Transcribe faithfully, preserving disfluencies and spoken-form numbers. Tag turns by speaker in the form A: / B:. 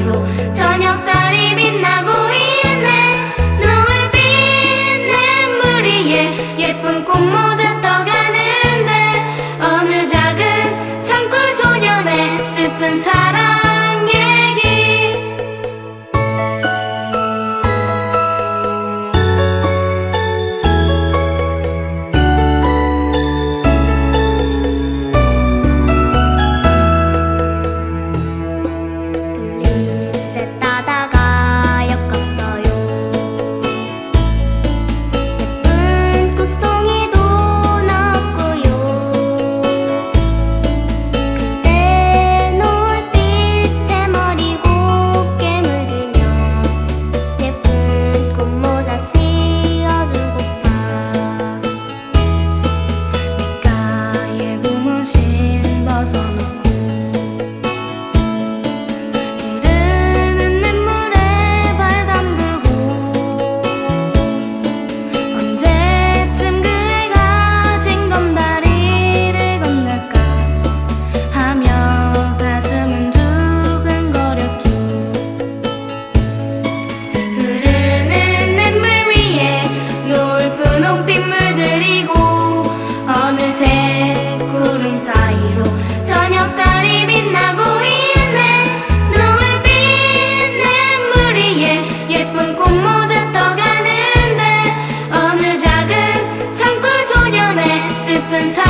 A: 사이로 저녁달이 빛나고 있네. 노을빛 냇물 위에 예쁜 꽃모자 떠가는데 어느 작은 산골 소년의 슬픈 사랑 얘기. 글리세 따다가 엮었어요. 예쁜 꽃송이도 넣었고요. 그때 노을빛에 머리 곱게 물들며 예쁜 꽃모자 씌워주고파 귓가에 고무신 벗어놓고 흐르는 냇물에 발 담그고 언제쯤 그 애가 징검다리를 건널까 하며 가슴은 두근거렸죠. 흐르는 냇물 위에 노을 분홍빛 물들이고 어느새 구름 사이로 저녁달이 빛나고 있네. 노을빛 냇물 위에 예쁜 꽃모자 떠가는데 어느 작은 산골 소년의 슬픈 사